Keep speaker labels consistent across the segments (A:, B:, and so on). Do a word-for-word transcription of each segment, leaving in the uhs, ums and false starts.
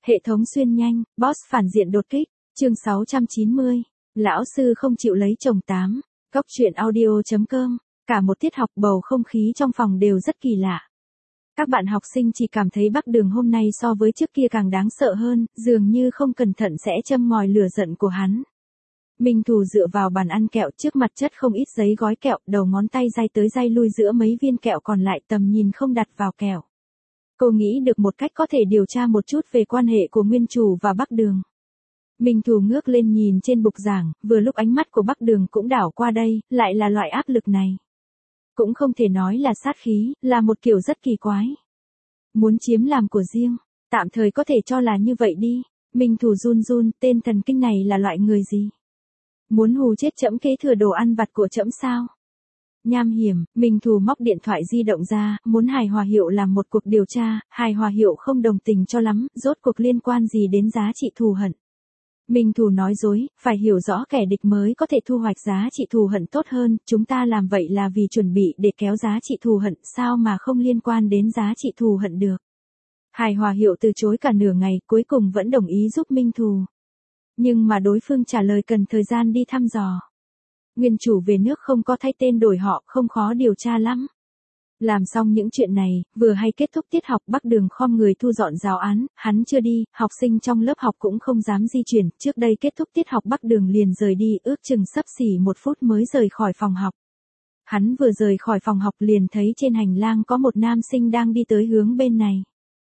A: Hệ thống xuyên nhanh, boss phản diện đột kích, chương sáu trăm chín mươi. Lão sư không chịu lấy chồng tám. Cóc truyện audio.com. Cả một tiết học bầu không khí trong phòng đều rất kỳ lạ. Các bạn học sinh chỉ cảm thấy Bắc Đường hôm nay so với trước kia càng đáng sợ hơn, dường như không cẩn thận sẽ châm ngòi lửa giận của hắn. Minh Thù dựa vào bàn ăn kẹo, trước mặt chất không ít giấy gói kẹo, đầu ngón tay day tới day lui giữa mấy viên kẹo còn lại, tầm nhìn không đặt vào kẹo. Cô nghĩ được một cách có thể điều tra một chút về quan hệ của nguyên chủ và Bắc Đường. Minh Thù ngước lên nhìn trên bục giảng, vừa lúc ánh mắt của Bắc Đường cũng đảo qua đây, lại là loại áp lực này. Cũng không thể nói là sát khí, là một kiểu rất kỳ quái. Muốn chiếm làm của riêng, tạm thời có thể cho là như vậy đi. Minh Thù run run, tên thần kinh này là loại người gì? Muốn hù chết trẫm kế thừa đồ ăn vặt của trẫm sao? Nham hiểm, Minh Thù móc điện thoại di động ra, muốn Hài Hòa Hiệu làm một cuộc điều tra, Hài Hòa Hiệu không đồng tình cho lắm, rốt cuộc liên quan gì đến giá trị thù hận. Minh Thù nói dối, phải hiểu rõ kẻ địch mới có thể thu hoạch giá trị thù hận tốt hơn, chúng ta làm vậy là vì chuẩn bị để kéo giá trị thù hận, sao mà không liên quan đến giá trị thù hận được. Hài Hòa Hiệu từ chối cả nửa ngày, cuối cùng vẫn đồng ý giúp Minh Thù. Nhưng mà đối phương trả lời cần thời gian đi thăm dò. Nguyên chủ về nước không có thay tên đổi họ, không khó điều tra lắm. Làm xong những chuyện này, vừa hay kết thúc tiết học, Bắc Đường khom người thu dọn giáo án, hắn chưa đi, học sinh trong lớp học cũng không dám di chuyển, trước đây kết thúc tiết học Bắc Đường liền rời đi, ước chừng xấp xỉ một phút mới rời khỏi phòng học. Hắn vừa rời khỏi phòng học liền thấy trên hành lang có một nam sinh đang đi tới hướng bên này.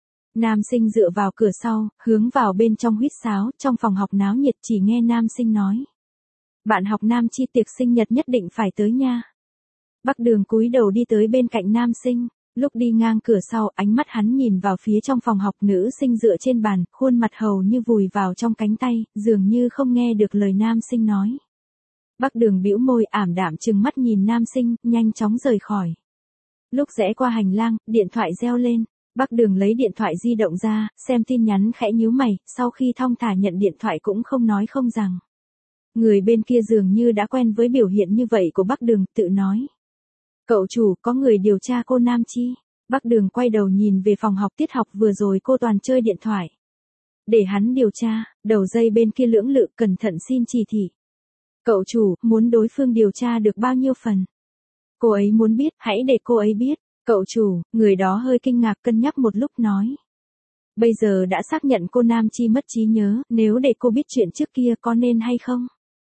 A: Nam sinh dựa vào cửa sau, hướng vào bên trong huýt sáo, trong phòng học náo nhiệt, chỉ nghe nam sinh nói. Bạn học Nam Chi tiệc sinh nhật nhất định phải tới nha. Bắc Đường cúi đầu đi tới bên cạnh nam sinh, lúc đi ngang cửa sau, ánh mắt hắn nhìn vào phía trong phòng học, nữ sinh dựa trên bàn, khuôn mặt hầu như vùi vào trong cánh tay, dường như không nghe được lời nam sinh nói. Bắc Đường bĩu môi ảm đạm trừng mắt nhìn nam sinh, nhanh chóng rời khỏi. Lúc rẽ qua hành lang, điện thoại reo lên. Bắc Đường lấy điện thoại di động ra, xem tin nhắn khẽ nhíu mày, sau khi thong thả nhận điện thoại cũng không nói không rằng. Người bên kia dường như đã quen với biểu hiện như vậy của Bắc Đường, tự nói. Cậu chủ, có người điều tra cô Nam Chi. Bắc Đường quay đầu nhìn về phòng học, tiết học vừa rồi cô toàn chơi điện thoại. Để hắn điều tra, đầu dây bên kia lưỡng lự cẩn thận xin chỉ thị. Cậu chủ, muốn đối phương điều tra được bao nhiêu phần? Cô ấy muốn biết, hãy để cô ấy biết. Cậu chủ, người đó hơi kinh ngạc cân nhắc một lúc nói. Bây giờ đã xác nhận cô Nam Chi mất trí nhớ, nếu để cô biết chuyện trước kia có nên hay không?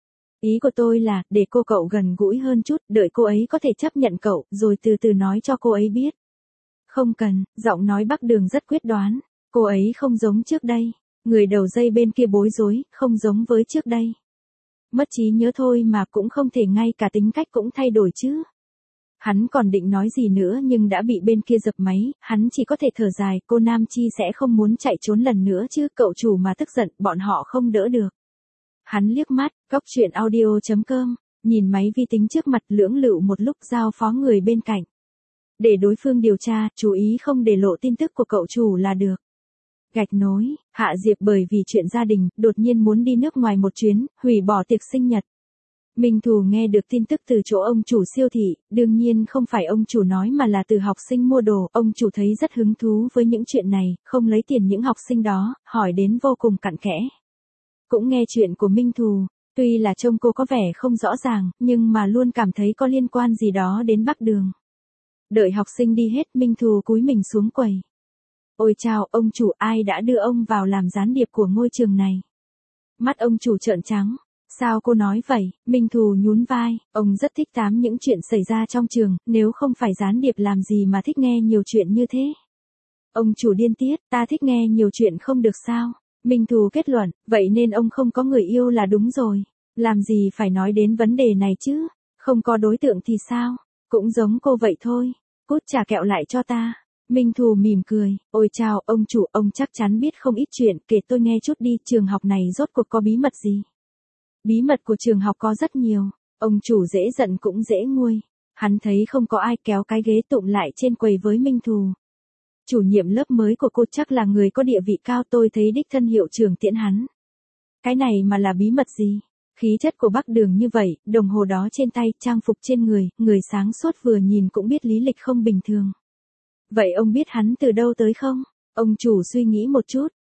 A: Ý của tôi là, để cô cậu gần gũi hơn chút, đợi cô ấy có thể chấp nhận cậu, rồi từ từ nói cho cô ấy biết. Không cần, giọng nói Bắc Đường rất quyết đoán. Cô ấy không giống trước đây. Người đầu dây bên kia bối rối, không giống với trước đây. Mất trí nhớ thôi mà cũng không thể ngay cả tính cách cũng thay đổi chứ. Hắn còn định nói gì nữa nhưng đã bị bên kia dập máy, hắn chỉ có thể thở dài, cô Nam Chi sẽ không muốn chạy trốn lần nữa chứ, cậu chủ mà tức giận, bọn họ không đỡ được. Hắn liếc mắt, cóc truyện audio.com, nhìn máy vi tính trước mặt, lưỡng lự một lúc giao phó người bên cạnh. Để đối phương điều tra, chú ý không để lộ tin tức của cậu chủ là được. Gạch nối, Hạ Diệp bởi vì chuyện gia đình, đột nhiên muốn đi nước ngoài một chuyến, hủy bỏ tiệc sinh nhật. Minh Thù nghe được tin tức từ chỗ ông chủ siêu thị, đương nhiên không phải ông chủ nói mà là từ học sinh mua đồ, ông chủ thấy rất hứng thú với những chuyện này, không lấy tiền những học sinh đó, hỏi đến vô cùng cặn kẽ. Cũng nghe chuyện của Minh Thù, tuy là trông cô có vẻ không rõ ràng, nhưng mà luôn cảm thấy có liên quan gì đó đến Bắc Đường. Đợi học sinh đi hết, Minh Thù cúi mình xuống quầy. Ôi chào, ông chủ, ai đã đưa ông vào làm gián điệp của ngôi trường này? Mắt ông chủ trợn trắng. Sao cô nói vậy? Minh Thù nhún vai, ông rất thích tám những chuyện xảy ra trong trường, nếu không phải gián điệp làm gì mà thích nghe nhiều chuyện như thế. Ông chủ điên tiết, ta thích nghe nhiều chuyện không được sao? Minh Thù kết luận, vậy nên ông không có người yêu là đúng rồi. Làm gì phải nói đến vấn đề này chứ? Không có đối tượng thì sao? Cũng giống cô vậy thôi. Cút trả kẹo lại cho ta. Minh Thù mỉm cười, ôi chào, ông chủ, ông chắc chắn biết không ít chuyện, kể tôi nghe chút đi, trường học này rốt cuộc có bí mật gì? Bí mật của trường học có rất nhiều, ông chủ dễ giận cũng dễ nguôi. Hắn thấy không có ai, kéo cái ghế tụm lại trên quầy với Minh Thù. Chủ nhiệm lớp mới của cô chắc là người có địa vị cao, tôi thấy đích thân hiệu trưởng tiễn hắn. Cái này mà là bí mật gì? Khí chất của Bắc Đường như vậy, đồng hồ đó trên tay, trang phục trên người, người sáng suốt vừa nhìn cũng biết lý lịch không bình thường. Vậy ông biết hắn từ đâu tới không? Ông chủ suy nghĩ một chút,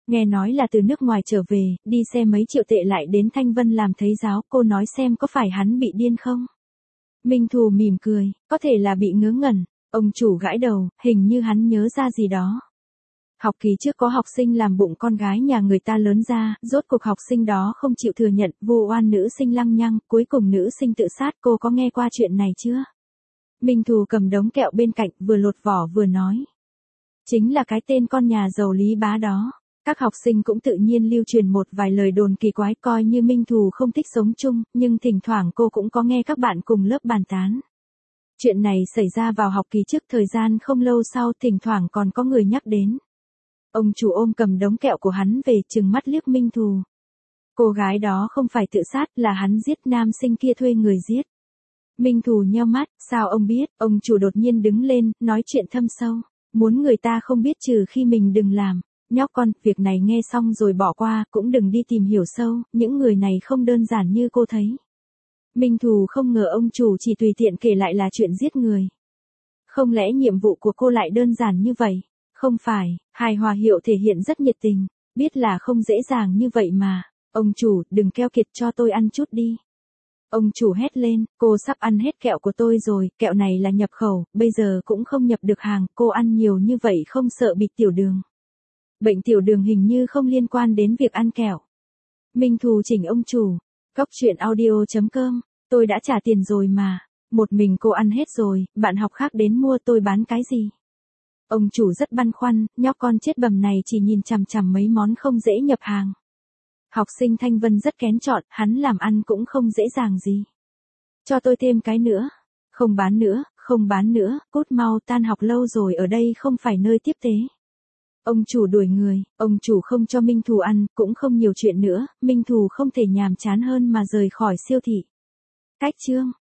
A: Nghe nói là từ nước ngoài trở về, đi xe mấy triệu tệ lại đến Thanh Vân làm thầy giáo, cô nói xem có phải hắn bị điên không? Minh Thù mỉm cười, có thể là bị ngớ ngẩn. Ông chủ gãi đầu, hình như hắn nhớ ra gì đó. Học kỳ trước có học sinh làm bụng con gái nhà người ta lớn ra, rốt cuộc học sinh đó không chịu thừa nhận, vu oan nữ sinh lăng nhăng, cuối cùng nữ sinh tự sát, cô có nghe qua chuyện này chưa? Minh Thù cầm đống kẹo bên cạnh, vừa lột vỏ vừa nói. Chính là cái tên con nhà giàu Lý Bá đó. Các học sinh cũng tự nhiên lưu truyền một vài lời đồn kỳ quái, coi như Minh Thù không thích sống chung, nhưng thỉnh thoảng cô cũng có nghe các bạn cùng lớp bàn tán. Chuyện này xảy ra vào học kỳ trước, thời gian không lâu sau thỉnh thoảng còn có người nhắc đến. Ông chủ ôm cầm đống kẹo của hắn về, trừng mắt liếc Minh Thù. Cô gái đó không phải tự sát, là hắn giết, nam sinh kia thuê người giết. Minh Thù nheo mắt, sao ông biết? Ông chủ đột nhiên đứng lên, nói chuyện thâm sâu. Muốn người ta không biết trừ khi mình đừng làm. Nhóc con, việc này nghe xong rồi bỏ qua, cũng đừng đi tìm hiểu sâu, những người này không đơn giản như cô thấy. Minh Thù không ngờ ông chủ chỉ tùy tiện kể lại là chuyện giết người. Không lẽ nhiệm vụ của cô lại đơn giản như vậy? Không phải, hài hòa hiệu thể hiện rất nhiệt tình, biết là không dễ dàng như vậy mà. Ông chủ, đừng keo kiệt, cho tôi ăn chút đi. Ông chủ hét lên, cô sắp ăn hết kẹo của tôi rồi, kẹo này là nhập khẩu, bây giờ cũng không nhập được hàng, cô ăn nhiều như vậy không sợ bị tiểu đường. Bệnh tiểu đường hình như không liên quan đến việc ăn kẹo. Minh Thù chỉnh ông chủ. Góc truyện audio chấm com, tôi đã trả tiền rồi mà. Một mình cô ăn hết rồi, bạn học khác đến mua, tôi bán cái gì? Ông chủ rất băn khoăn, nhóc con chết bầm này chỉ nhìn chằm chằm mấy món không dễ nhập hàng. Học sinh Thanh Vân rất kén chọn, hắn làm ăn cũng không dễ dàng gì. Cho tôi thêm cái nữa. Không bán nữa, không bán nữa, cút mau, tan học lâu rồi, ở đây không phải nơi tiếp tế. Ông chủ đuổi người, ông chủ không cho Minh Thù ăn, cũng không nhiều chuyện nữa, Minh Thù không thể nhàm chán hơn mà rời khỏi siêu thị. Cách chương